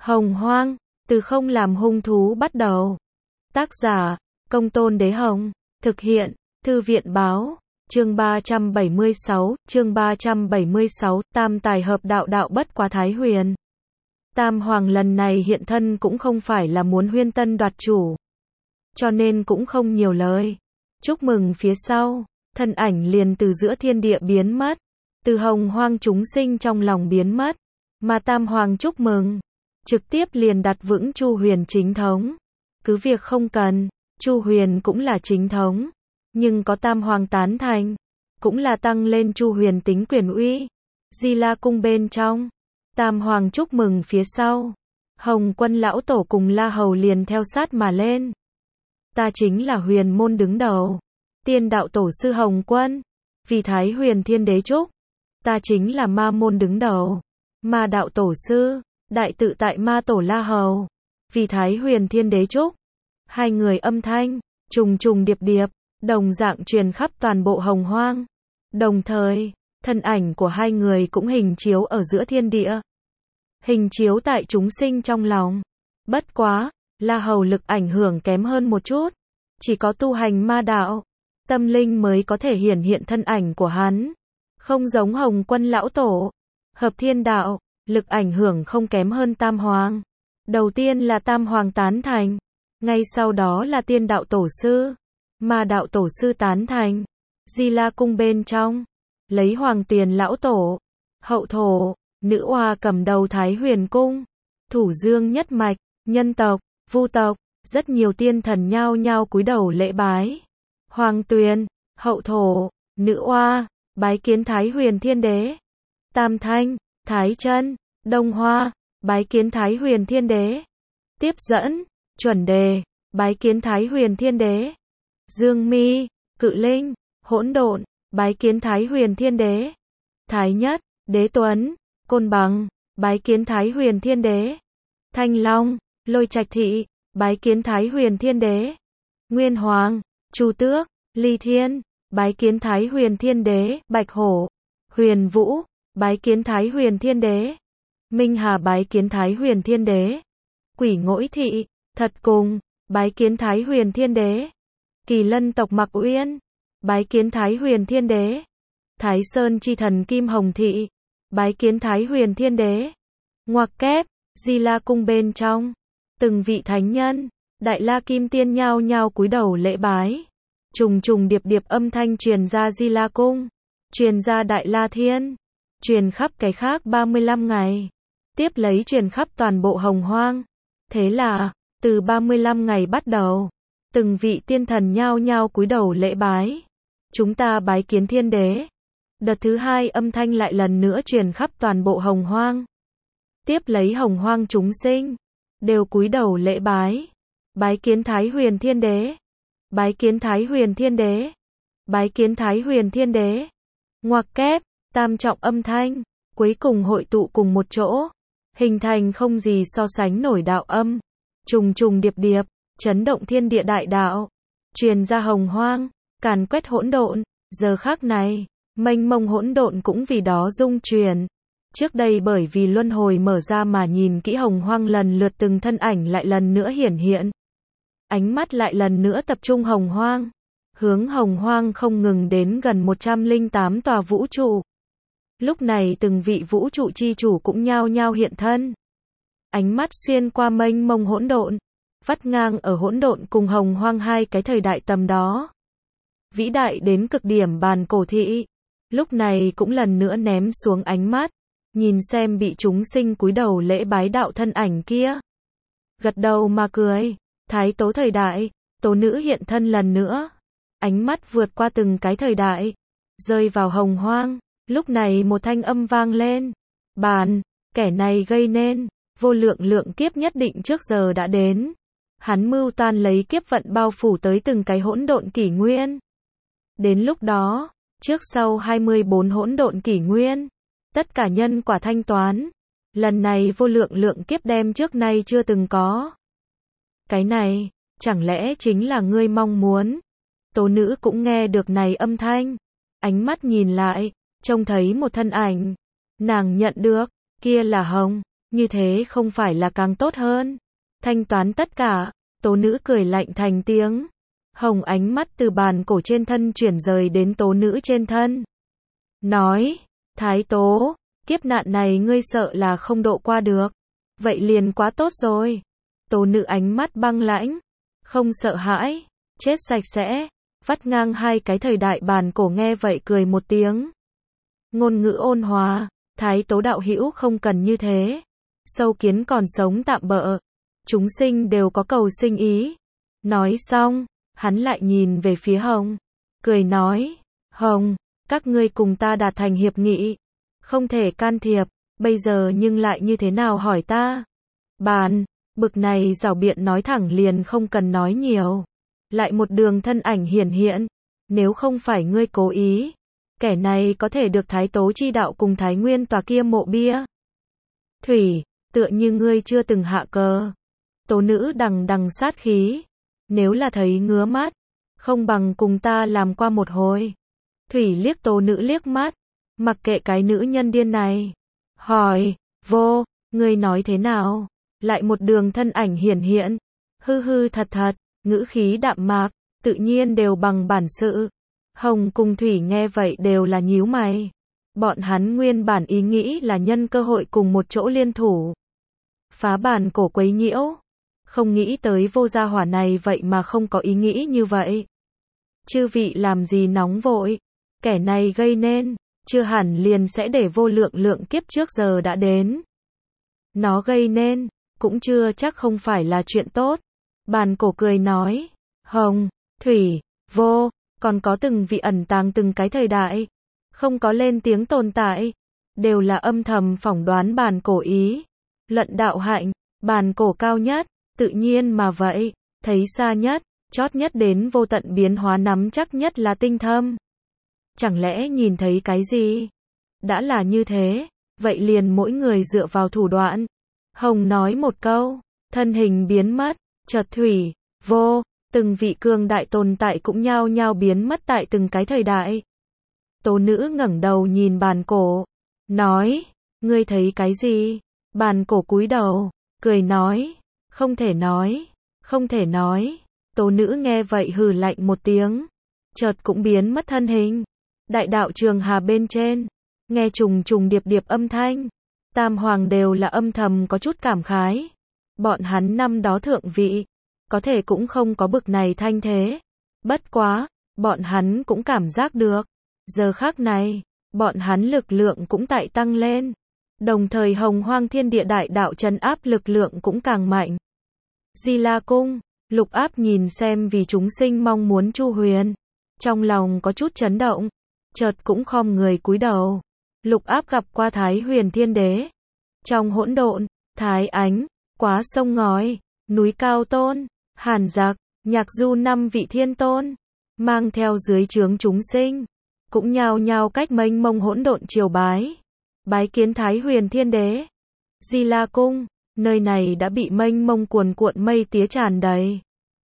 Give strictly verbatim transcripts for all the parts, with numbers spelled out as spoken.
Hồng Hoang, từ không làm hung thú bắt đầu. Tác giả, Công Tôn Đế Hồng. Thực hiện, Thư viện Báo. Chương ba trăm bảy mươi sáu, chương ba trăm bảy mươi sáu, tam tài hợp đạo đạo bất quá Thái Huyền. Tam Hoàng lần này hiện thân cũng không phải là muốn huyên tân đoạt chủ. Cho nên cũng không nhiều lời. Chúc mừng phía sau, thân ảnh liền từ giữa thiên địa biến mất. Từ hồng hoang chúng sinh trong lòng biến mất. Mà Tam Hoàng chúc mừng. Trực tiếp liền đặt vững Chu Huyền chính thống. Cứ việc không cần, Chu Huyền cũng là chính thống. Nhưng có Tam Hoàng tán thành, cũng là tăng lên Chu Huyền tính quyền uy. Di La cung bên trong, Tam Hoàng chúc mừng phía sau. Hồng Quân lão tổ cùng La Hầu liền theo sát mà lên. Ta chính là Huyền môn đứng đầu. Tiên đạo tổ sư Hồng Quân. Vì Thái Huyền thiên đế chúc. Ta chính là Ma môn đứng đầu. Ma đạo tổ sư, đại tự tại Ma tổ La Hầu. Vì Thái Huyền thiên đế chúc. Hai người âm thanh, trùng trùng điệp điệp, đồng dạng truyền khắp toàn bộ hồng hoang. Đồng thời, thân ảnh của hai người cũng hình chiếu ở giữa thiên địa. Hình chiếu tại chúng sinh trong lòng. Bất quá, La Hầu lực ảnh hưởng kém hơn một chút. Chỉ có tu hành ma đạo, tâm linh mới có thể hiển hiện thân ảnh của hắn. Không giống Hồng Quân lão tổ. Hợp thiên đạo, lực ảnh hưởng không kém hơn Tam Hoàng. Đầu tiên là Tam Hoàng tán thành. Ngay sau đó là tiên đạo tổ sư. Ma đạo tổ sư tán thành. Di La cung bên trong, lấy Hoàng Tuyền lão tổ, hậu thổ, nữ oa cầm đầu Thái Huyền cung, Thủ Dương nhất mạch, nhân tộc, vu tộc, rất nhiều tiên thần nhao nhao cúi đầu lễ bái. Hoàng Tuyền, hậu thổ, nữ oa, bái kiến Thái Huyền thiên đế. Tam Thanh, Thái Chân, Đông Hoa, bái kiến Thái Huyền thiên đế. Tiếp dẫn, Chuẩn Đề, bái kiến Thái Huyền thiên đế. Dương Mi, Cự Linh, Hỗn Độn, bái kiến Thái Huyền thiên đế. Thái Nhất, Đế Tuấn, Côn Bằng, bái kiến Thái Huyền thiên đế. Thanh Long, Lôi Trạch Thị, bái kiến Thái Huyền thiên đế. Nguyên Hoàng, Chu Tước, Ly Thiên, bái kiến Thái Huyền thiên đế. Bạch Hổ, Huyền Vũ, bái kiến Thái Huyền thiên đế. Minh Hà bái kiến Thái Huyền thiên đế. Quỷ Ngỗi Thị, Thật Cùng, bái kiến Thái Huyền thiên đế. Kỳ Lân tộc Mặc Uyên, bái kiến Thái Huyền thiên đế. Thái Sơn chi thần Kim Hồng Thị, bái kiến Thái Huyền thiên đế. Ngoặc kép, Di La cung bên trong, từng vị thánh nhân, Đại La Kim Tiên nhao nhao cúi đầu lễ bái. Trùng trùng điệp điệp âm thanh truyền ra Di La cung, truyền ra Đại La Thiên, truyền khắp cái khác ba mươi lăm ngày, tiếp lấy truyền khắp toàn bộ hồng hoang. Thế là, từ ba mươi lăm ngày bắt đầu, từng vị tiên thần nhao nhao cúi đầu lễ bái. Chúng ta bái kiến thiên đế. Đợt thứ hai âm thanh lại lần nữa truyền khắp toàn bộ hồng hoang. Tiếp lấy hồng hoang chúng sinh, đều cúi đầu lễ bái. Bái kiến Thái Huyền thiên đế. Bái kiến Thái Huyền thiên đế. Bái kiến Thái Huyền thiên đế. Ngoặc kép, tam trọng âm thanh, cuối cùng hội tụ cùng một chỗ. Hình thành không gì so sánh nổi đạo âm. Trùng trùng điệp điệp, chấn động thiên địa đại đạo. Truyền ra hồng hoang, càn quét hỗn độn. Giờ khắc này, mênh mông hỗn độn cũng vì đó rung chuyển. Trước đây bởi vì luân hồi mở ra mà nhìn kỹ hồng hoang lần lượt từng thân ảnh lại lần nữa hiển hiện. Ánh mắt lại lần nữa tập trung hồng hoang. Hướng hồng hoang không ngừng đến gần một trăm lẻ tám tòa vũ trụ. Lúc này từng vị vũ trụ chi chủ cũng nhao nhao hiện thân. Ánh mắt xuyên qua mênh mông hỗn độn, vắt ngang ở hỗn độn cùng hồng hoang hai cái thời đại tầm đó. Vĩ đại đến cực điểm bàn cổ thị, lúc này cũng lần nữa ném xuống ánh mắt, nhìn xem bị chúng sinh cúi đầu lễ bái đạo thân ảnh kia. Gật đầu mà cười, thái tố thời đại, tố nữ hiện thân lần nữa. Ánh mắt vượt qua từng cái thời đại, rơi vào hồng hoang, lúc này một thanh âm vang lên. Bàn, kẻ này gây nên, vô lượng lượng kiếp nhất định trước giờ đã đến. Hắn mưu tan lấy kiếp vận bao phủ tới từng cái hỗn độn kỷ nguyên. Đến lúc đó, trước sau hai mươi bốn hỗn độn kỷ nguyên, tất cả nhân quả thanh toán. Lần này vô lượng lượng kiếp đem trước nay chưa từng có. Cái này, chẳng lẽ chính là ngươi mong muốn? Tố nữ cũng nghe được này âm thanh. Ánh mắt nhìn lại, trông thấy một thân ảnh. Nàng nhận được, kia là Hồng như thế không phải là càng tốt hơn. Thanh toán tất cả, tố nữ cười lạnh thành tiếng. Hồng ánh mắt từ bàn cổ trên thân chuyển rời đến tố nữ trên thân. Nói, Thái Tố, kiếp nạn này ngươi sợ là không độ qua được. Vậy liền quá tốt rồi. Tố nữ ánh mắt băng lãnh, không sợ hãi, chết sạch sẽ, vắt ngang hai cái thời đại. Bàn cổ nghe vậy cười một tiếng. Ngôn ngữ ôn hòa, Thái Tố đạo hữu không cần như thế. Sâu kiến còn sống tạm bợ, chúng sinh đều có cầu sinh ý. Nói xong, hắn lại nhìn về phía Hồng, cười nói, Hồng, các ngươi cùng ta đạt thành hiệp nghị, không thể can thiệp, bây giờ nhưng lại như thế nào hỏi ta. Bàn, bực này giảo biện nói thẳng liền không cần nói nhiều. Lại một đường thân ảnh hiển hiện, nếu không phải ngươi cố ý, kẻ này có thể được Thái Tố chi đạo cùng Thái Nguyên tòa kia mộ bia. Thủy, tựa như ngươi chưa từng hạ cờ. Tố nữ đằng đằng sát khí, nếu là thấy ngứa mắt, không bằng cùng ta làm qua một hồi. Thủy liếc tố nữ liếc mắt, mặc kệ cái nữ nhân điên này. Hỏi, vô, ngươi nói thế nào? Lại một đường thân ảnh hiển hiện, hư hư thật thật, ngữ khí đạm mạc, tự nhiên đều bằng bản sự. Hồng cùng Thủy nghe vậy đều là nhíu mày. Bọn hắn nguyên bản ý nghĩ là nhân cơ hội cùng một chỗ liên thủ, phá bàn cổ quấy nhiễu. Không nghĩ tới vô gia hỏa này vậy mà không có ý nghĩ như vậy. Chư vị làm gì nóng vội, kẻ này gây nên, chưa hẳn liền sẽ để vô lượng lượng kiếp trước giờ đã đến. Nó gây nên, cũng chưa chắc không phải là chuyện tốt. Bàn cổ cười nói, Hồng, Thủy, Vô, còn có từng vị ẩn tàng từng cái thời đại, không có lên tiếng tồn tại, đều là âm thầm phỏng đoán bàn cổ ý. Luận đạo hạnh, bàn cổ cao nhất, tự nhiên mà vậy, thấy xa nhất, chót nhất đến vô tận biến hóa nắm chắc nhất là tinh thâm. Chẳng lẽ nhìn thấy cái gì? Đã là như thế, vậy liền mỗi người dựa vào thủ đoạn. Hồng nói một câu, thân hình biến mất, chợt Thủy, Vô, từng vị cường đại tồn tại cũng nhao nhao biến mất tại từng cái thời đại. Tố nữ ngẩng đầu nhìn bàn cổ, nói, ngươi thấy cái gì? Bàn cổ cúi đầu, cười nói, không thể nói, không thể nói. Tố nữ nghe vậy hừ lạnh một tiếng, chợt cũng biến mất thân hình. Đại đạo trường hà bên trên, nghe trùng trùng điệp điệp âm thanh, tam hoàng đều là âm thầm có chút cảm khái. Bọn hắn năm đó thượng vị, có thể cũng không có bực này thanh thế. Bất quá, bọn hắn cũng cảm giác được, giờ khắc này, bọn hắn lực lượng cũng tại tăng lên. Đồng thời hồng hoang thiên địa đại đạo trấn áp lực lượng cũng càng mạnh. Di La Cung, Lục Áp nhìn xem vì chúng sinh mong muốn Chu Huyền, trong lòng có chút chấn động, chợt cũng khom người cúi đầu. Lục Áp gặp qua Thái Huyền Thiên Đế. Trong hỗn độn, Thái Ánh, Quá Sông Ngói, Núi Cao Tôn, Hàn Giặc, Nhạc Du năm vị thiên tôn, mang theo dưới trướng chúng sinh, cũng nhao nhao cách mênh mông hỗn độn triều bái. Bái kiến Thái Huyền Thiên Đế. Di La Cung, nơi này đã bị mênh mông cuồn cuộn mây tía tràn đầy.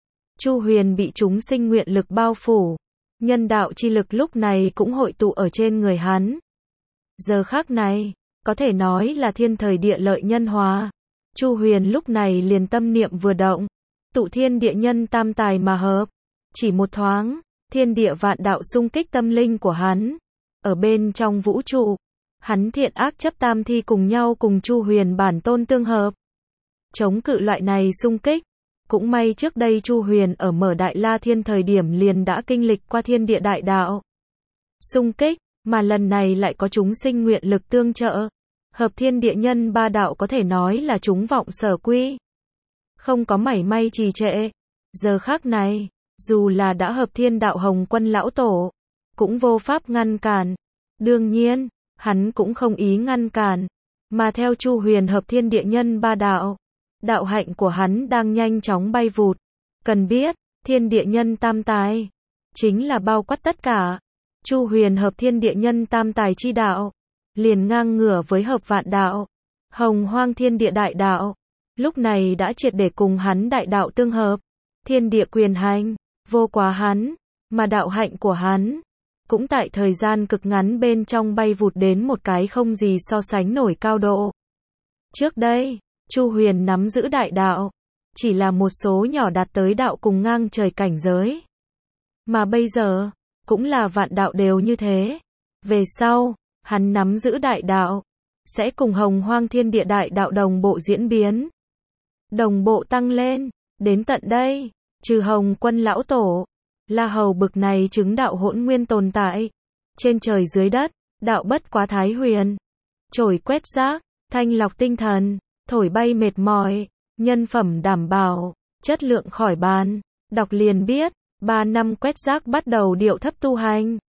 Chu Huyền bị chúng sinh nguyện lực bao phủ, nhân đạo chi lực lúc này cũng hội tụ ở trên người hắn. Giờ khắc này, có thể nói là thiên thời địa lợi nhân hòa. Chu Huyền lúc này liền tâm niệm vừa động, tụ thiên địa nhân tam tài mà hợp. Chỉ một thoáng, thiên địa vạn đạo xung kích tâm linh của hắn. Ở bên trong vũ trụ, hắn thiện ác chấp tam thi cùng nhau cùng Chu Huyền bản tôn tương hợp, chống cự loại này xung kích. Cũng may trước đây Chu Huyền ở mở Đại La Thiên thời điểm liền đã kinh lịch qua thiên địa đại đạo xung kích, mà lần này lại có chúng sinh nguyện lực tương trợ. Hợp thiên địa nhân ba đạo có thể nói là chúng vọng sở quy, không có mảy may trì trệ. Giờ khắc này, dù là đã hợp thiên đạo Hồng Quân lão tổ, cũng vô pháp ngăn cản. Đương nhiên, hắn cũng không ý ngăn cản, mà theo Chu Huyền hợp thiên địa nhân ba đạo, đạo hạnh của hắn đang nhanh chóng bay vụt. Cần biết, thiên địa nhân tam tài, chính là bao quát tất cả. Chu Huyền hợp thiên địa nhân tam tài chi đạo, liền ngang ngửa với hợp vạn đạo, hồng hoang thiên địa đại đạo. Lúc này đã triệt để cùng hắn đại đạo tương hợp. Thiên địa quyền hành, vô quá hắn, mà đạo hạnh của hắn, cũng tại thời gian cực ngắn bên trong bay vụt đến một cái không gì so sánh nổi cao độ. Trước đây, Chu Huyền nắm giữ đại đạo, chỉ là một số nhỏ đạt tới đạo cùng ngang trời cảnh giới. Mà bây giờ, cũng là vạn đạo đều như thế. Về sau, hắn nắm giữ đại đạo, sẽ cùng hồng hoang thiên địa đại đạo đồng bộ diễn biến. Đồng bộ tăng lên, đến tận đây, trừ Hồng Quân lão tổ, La Hầu bực này chứng đạo hỗn nguyên tồn tại. Trên trời dưới đất, đạo bất quá thái huyền. Trổi quét rác, thanh lọc tinh thần, thổi bay mệt mỏi, nhân phẩm đảm bảo, chất lượng khỏi bàn. Đọc liền biết, ba năm quét rác bắt đầu điệu thấp tu hành.